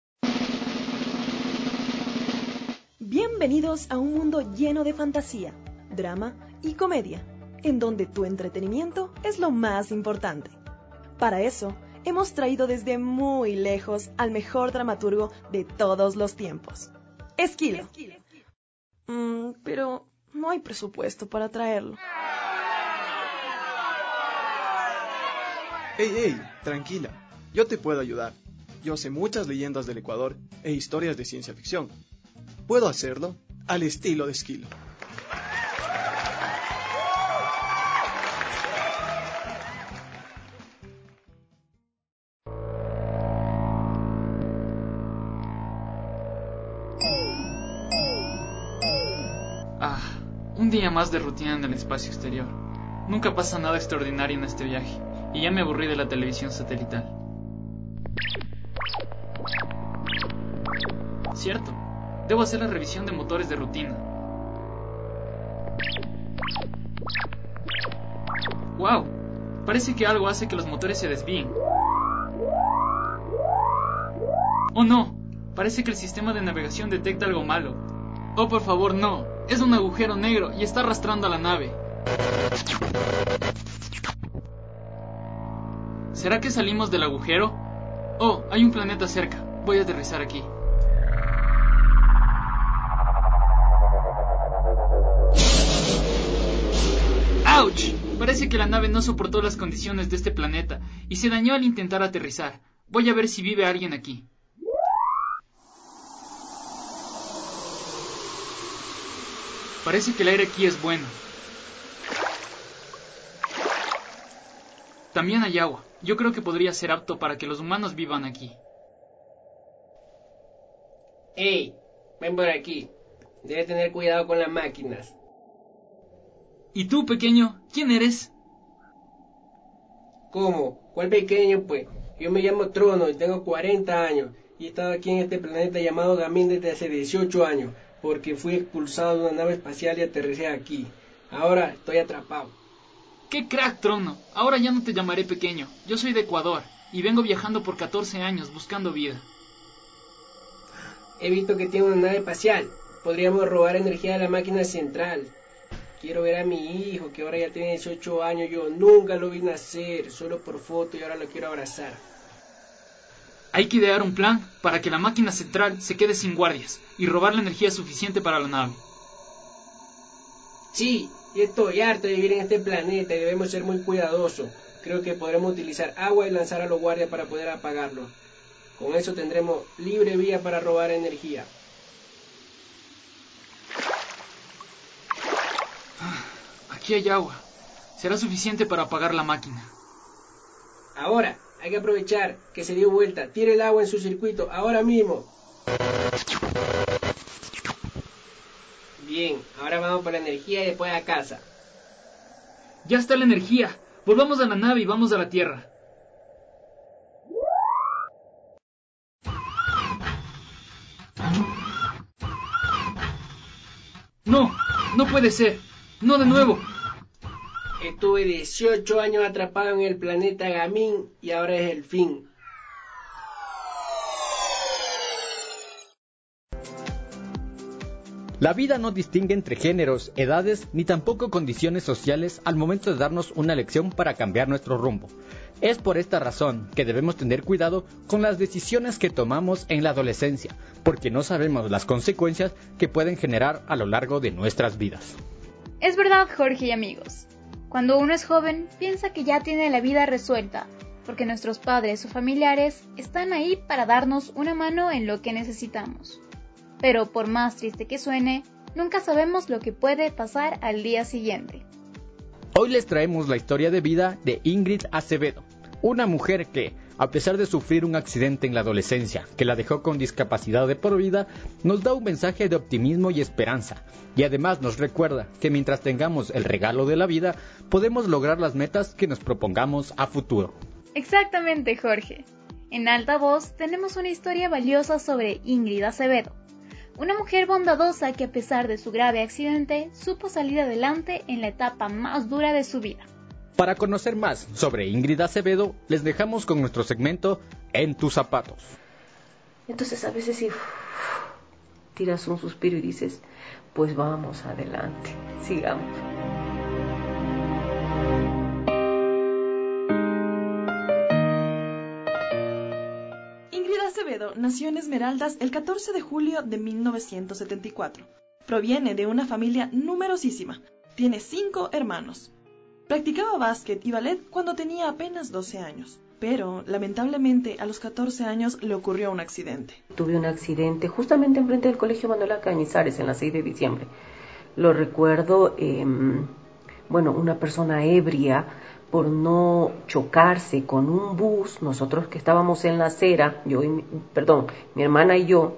Bienvenidos a un mundo lleno de fantasía, drama y comedia, en donde tu entretenimiento es lo más importante. Para eso, hemos traído desde muy lejos al mejor dramaturgo de todos los tiempos, Esquilo. Pero no hay presupuesto para traerlo. Ey, tranquila, yo te puedo ayudar. Yo sé muchas leyendas del Ecuador e historias de ciencia ficción. Puedo hacerlo al estilo de Esquilo. Un día más de rutina en el espacio exterior. Nunca pasa nada extraordinario en este viaje, y ya me aburrí de la televisión satelital. Cierto, debo hacer la revisión de motores de rutina. ¡Wow! Parece que algo hace que los motores se desvíen. ¡Oh no! Parece que el sistema de navegación detecta algo malo. ¡Oh, por favor, no! Es un agujero negro y está arrastrando a la nave. ¿Será que salimos del agujero? Oh, hay un planeta cerca. Voy a aterrizar aquí. ¡Auch! Parece que la nave no soportó las condiciones de este planeta y se dañó al intentar aterrizar. Voy a ver si vive alguien aquí. Parece que el aire aquí es bueno. También hay agua. Yo creo que podría ser apto para que los humanos vivan aquí. ¡Ey! Ven por aquí. Debes tener cuidado con las máquinas. ¿Y tú, pequeño? ¿Quién eres? ¿Cómo? ¿Cuál pequeño, pues? Yo me llamo Trono y tengo 40 años. Y he estado aquí en este planeta llamado Gamín desde hace 18 años. Porque fui expulsado de una nave espacial y aterricé aquí. Ahora estoy atrapado. ¡Qué crack, Trono! Ahora ya no te llamaré pequeño. Yo soy de Ecuador y vengo viajando por 14 años buscando vida. He visto que tiene una nave espacial. Podríamos robar energía de la máquina central. Quiero ver a mi hijo, que ahora ya tiene 18 años. Yo nunca lo vi nacer, solo por foto, y ahora lo quiero abrazar. Hay que idear un plan para que la máquina central se quede sin guardias y robar la energía suficiente para la nave. Sí, yo estoy harto de vivir en este planeta y debemos ser muy cuidadosos. Creo que podremos utilizar agua y lanzar a los guardias para poder apagarlo. Con eso tendremos libre vía para robar energía. Aquí hay agua. Será suficiente para apagar la máquina. Ahora, hay que aprovechar que se dio vuelta. Tire el agua en su circuito, ahora mismo. Bien, ahora vamos por la energía y después a casa. Ya está la energía. Volvamos a la nave y vamos a la Tierra. No, no puede ser. No de nuevo. Estuve 18 años atrapado en el planeta Gamín y ahora es el fin. La vida no distingue entre géneros, edades, ni tampoco condiciones sociales al momento de darnos una lección para cambiar nuestro rumbo. Es por esta razón que debemos tener cuidado con las decisiones que tomamos en la adolescencia, porque no sabemos las consecuencias que pueden generar a lo largo de nuestras vidas. Es verdad, Jorge y amigos. Cuando uno es joven, piensa que ya tiene la vida resuelta, porque nuestros padres o familiares están ahí para darnos una mano en lo que necesitamos. Pero por más triste que suene, nunca sabemos lo que puede pasar al día siguiente. Hoy les traemos la historia de vida de Ingrid Acevedo, una mujer que, a pesar de sufrir un accidente en la adolescencia que la dejó con discapacidad de por vida, nos da un mensaje de optimismo y esperanza, y además nos recuerda que mientras tengamos el regalo de la vida, podemos lograr las metas que nos propongamos a futuro. Exactamente, Jorge. En Alta Voz tenemos una historia valiosa sobre Ingrid Acevedo, una mujer bondadosa que a pesar de su grave accidente, supo salir adelante en la etapa más dura de su vida. Para conocer más sobre Ingrid Acevedo, les dejamos con nuestro segmento En tus zapatos. Entonces a veces sí, tiras un suspiro y dices, pues vamos adelante, sigamos. Ingrid Acevedo nació en Esmeraldas el 14 de julio de 1974. Proviene de una familia numerosísima. Tiene 5 hermanos. Practicaba básquet y ballet cuando tenía apenas 12 años. Pero, lamentablemente, a los 14 años le ocurrió un accidente. Tuve un accidente justamente enfrente del Colegio Manuela Cañizares, en la 6 de diciembre. Lo recuerdo, una persona ebria, por no chocarse con un bus, nosotros que estábamos en la acera, mi hermana y yo,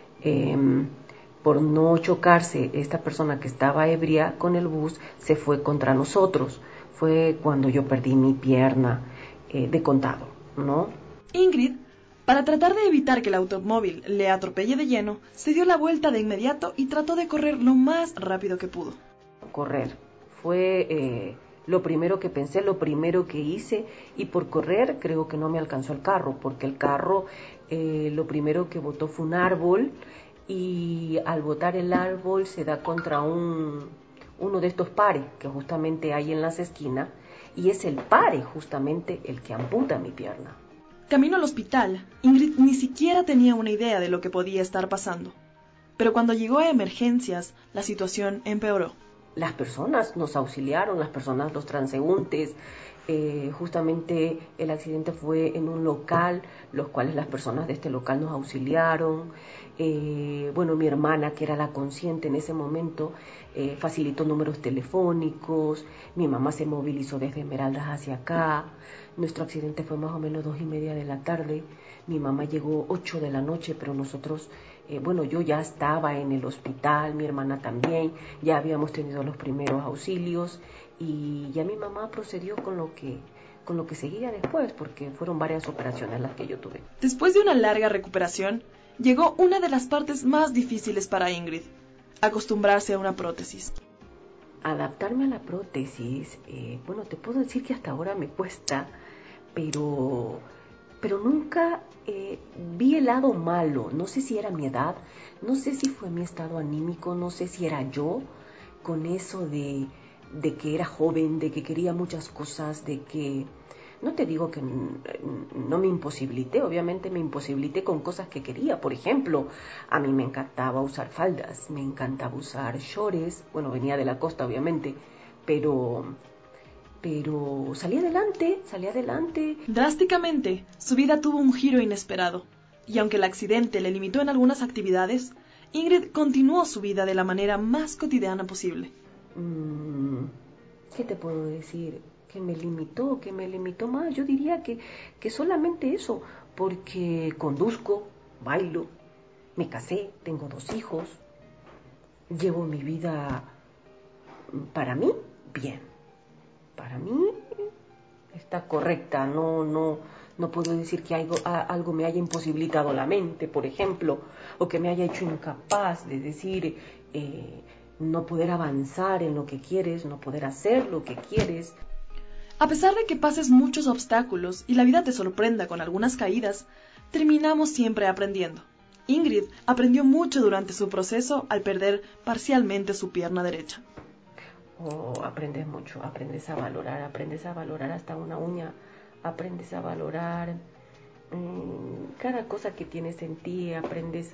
por no chocarse, esta persona que estaba ebria con el bus se fue contra nosotros. Fue cuando yo perdí mi pierna de contado, ¿no? Ingrid, para tratar de evitar que el automóvil le atropelle de lleno, se dio la vuelta de inmediato y trató de correr lo más rápido que pudo. Correr fue lo primero que pensé, lo primero que hice, y por correr creo que no me alcanzó el carro, porque el carro lo primero que botó fue un árbol, y al botar el árbol se da contra uno de estos pares que justamente hay en las esquinas, y es el pare justamente el que amputa mi pierna. Camino al hospital, Ingrid ni siquiera tenía una idea de lo que podía estar pasando. Pero cuando llegó a emergencias, la situación empeoró. Las personas nos auxiliaron, los transeúntes. Justamente el accidente fue en un local, los cuales las personas de este local nos auxiliaron. Mi hermana, que era la consciente en ese momento, facilitó números telefónicos. Mi mamá se movilizó desde Esmeraldas hacia acá. Nuestro accidente fue más o menos 2:30 de la tarde. Mi mamá llegó 8 de la noche, pero nosotros, yo ya estaba en el hospital, mi hermana también, ya habíamos tenido los primeros auxilios, y ya mi mamá procedió con lo que seguía después, porque fueron varias operaciones las que yo tuve. Después de una larga recuperación, llegó una de las partes más difíciles para Ingrid: acostumbrarse a una prótesis. Adaptarme a la prótesis, te puedo decir que hasta ahora me cuesta, pero nunca vi el lado malo. No sé si era mi edad, no sé si fue mi estado anímico, no sé si era yo, con eso de que era joven, de que quería muchas cosas, de que No te digo que no me imposibilité, obviamente me imposibilité con cosas que quería. Por ejemplo, a mí me encantaba usar faldas, me encantaba usar shorts. Bueno, venía de la costa, obviamente, pero salí adelante. Drásticamente, su vida tuvo un giro inesperado, y aunque el accidente le limitó en algunas actividades, Ingrid continuó su vida de la manera más cotidiana posible. ¿Qué te puedo decir? Que me limitó más. Yo diría que solamente eso, porque conduzco, bailo, me casé, tengo 2 hijos, llevo mi vida, para mí, bien. Para mí está correcta, no puedo decir que algo me haya imposibilitado la mente, por ejemplo, o que me haya hecho incapaz de decir no poder avanzar en lo que quieres, no poder hacer lo que quieres. A pesar de que pases muchos obstáculos y la vida te sorprenda con algunas caídas, terminamos siempre aprendiendo. Ingrid aprendió mucho durante su proceso al perder parcialmente su pierna derecha. Aprendes mucho, aprendes a valorar hasta una uña, aprendes a valorar cada cosa que tienes en ti, aprendes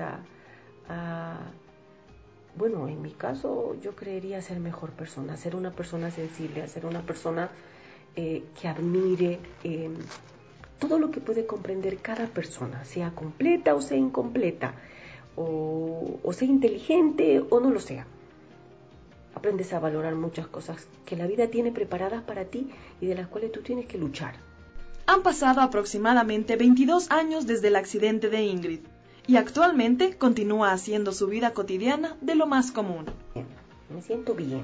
bueno, en mi caso yo creería ser mejor persona, ser una persona sensible, ser una persona que admire todo lo que puede comprender cada persona, sea completa o sea incompleta, o sea inteligente o no lo sea. Aprendes a valorar muchas cosas que la vida tiene preparadas para ti y de las cuales tú tienes que luchar. Han pasado aproximadamente 22 años desde el accidente de Ingrid y actualmente continúa haciendo su vida cotidiana de lo más común. Me siento bien.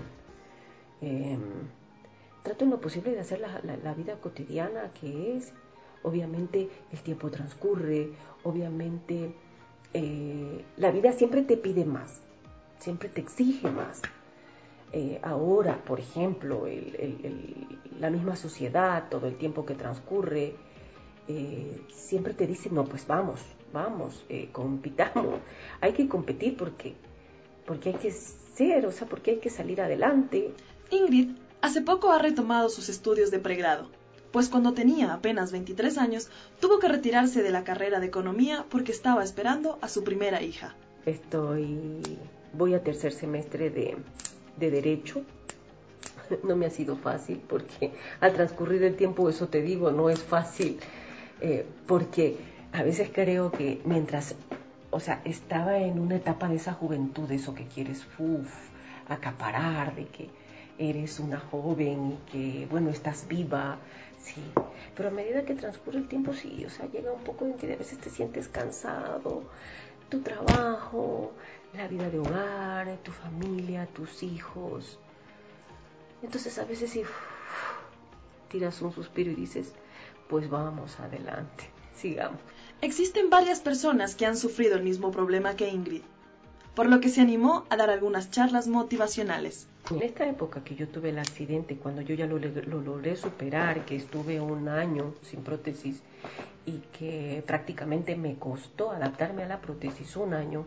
Trato en lo posible de hacer la vida cotidiana que es. Obviamente el tiempo transcurre, obviamente la vida siempre te pide más, siempre te exige más. Ahora, por ejemplo, la misma sociedad, todo el tiempo que transcurre, siempre te dice, no, pues vamos, compitamos. Hay que competir porque hay que ser, porque hay que salir adelante. Ingrid hace poco ha retomado sus estudios de pregrado, pues cuando tenía apenas 23 años, tuvo que retirarse de la carrera de economía porque estaba esperando a su primera hija. Voy a 3er semestre de Derecho. No me ha sido fácil porque al transcurrir el tiempo, eso te digo, no es fácil, porque a veces creo que mientras, estaba en una etapa de esa juventud, eso que quieres acaparar, de que eres una joven y que, bueno, estás viva, sí, pero a medida que transcurre el tiempo, sí, llega un poco en que a veces te sientes cansado, tu trabajo, la vida de hogar, tu familia, tus hijos. Entonces a veces sí, tiras un suspiro y dices, pues vamos adelante, sigamos. Existen varias personas que han sufrido el mismo problema que Ingrid, por lo que se animó a dar algunas charlas motivacionales. En esta época que yo tuve el accidente, cuando yo ya lo logré superar, que estuve 1 año sin prótesis y que prácticamente me costó adaptarme a la prótesis 1 año,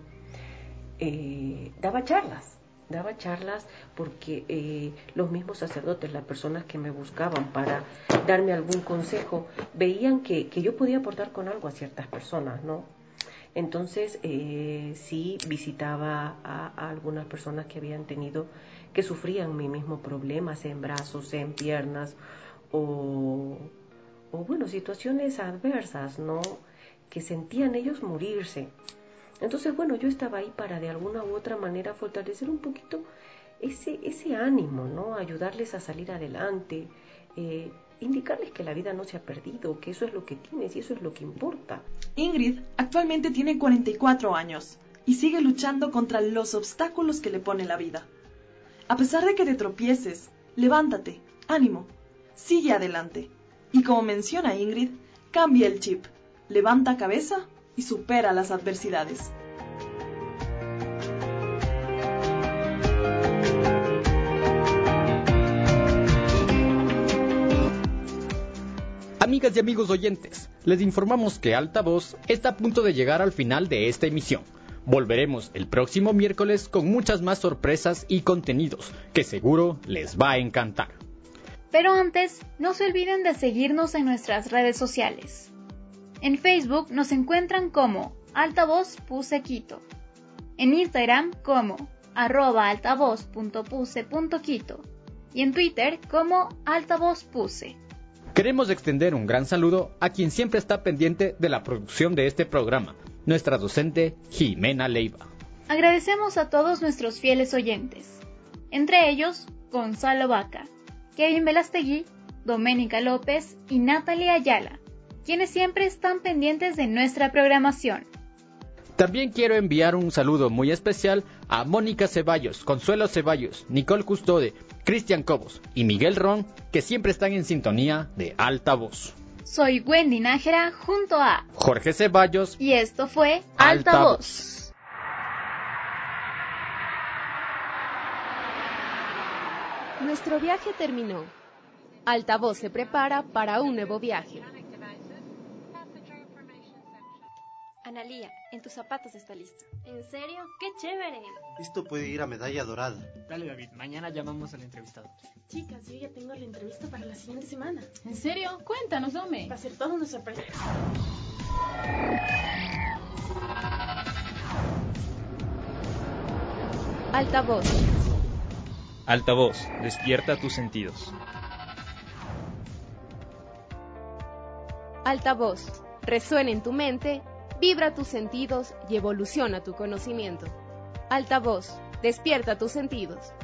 daba charlas porque los mismos sacerdotes, las personas que me buscaban para darme algún consejo, veían que yo podía aportar con algo a ciertas personas, ¿no? Entonces sí visitaba a algunas personas que habían tenido, que sufrían mi mismo problema, sea en brazos, sea en piernas, o bueno, situaciones adversas, ¿no? Que sentían ellos morirse. Entonces, bueno, yo estaba ahí para de alguna u otra manera fortalecer un poquito ese ánimo, ¿no? Ayudarles a salir adelante, indicarles que la vida no se ha perdido, que eso es lo que tienes y eso es lo que importa. Ingrid actualmente tiene 44 años y sigue luchando contra los obstáculos que le pone la vida. A pesar de que te tropieces, levántate, ánimo, sigue adelante. Y como menciona Ingrid, cambia el chip, levanta cabeza y supera las adversidades. Amigas y amigos oyentes, les informamos que Altavoz está a punto de llegar al final de esta emisión. Volveremos el próximo miércoles con muchas más sorpresas y contenidos que seguro les va a encantar. Pero antes, no se olviden de seguirnos en nuestras redes sociales. En Facebook nos encuentran como Altavoz Puse Quito, en Instagram como @altavoz.puse.quito y en Twitter como Altavoz Puse. Queremos extender un gran saludo a quien siempre está pendiente de la producción de este programa, nuestra docente Jimena Leiva. Agradecemos a todos nuestros fieles oyentes, entre ellos Gonzalo Vaca, Kevin Velastegui, Doménica López y Natalie Ayala, quienes siempre están pendientes de nuestra programación. También quiero enviar un saludo muy especial a Mónica Ceballos, Consuelo Ceballos, Nicole Custode, Cristian Cobos y Miguel Ron, que siempre están en sintonía de Altavoz. Soy Wendy Nájera junto a Jorge Ceballos y esto fue Altavoz. Nuestro viaje terminó. Altavoz se prepara para un nuevo viaje. Analía, en tus zapatos está listo. ¿En serio? ¡Qué chévere! Esto puede ir a medalla dorada. Dale, David, mañana llamamos al entrevistado. Chicas, yo ya tengo la entrevista para la siguiente semana. ¿En serio? Cuéntanos, Dome. Va a ser toda una sorpresa. Altavoz. Altavoz, despierta tus sentidos. Altavoz, resuena en tu mente, vibra tus sentidos y evoluciona tu conocimiento. Altavoz, despierta tus sentidos.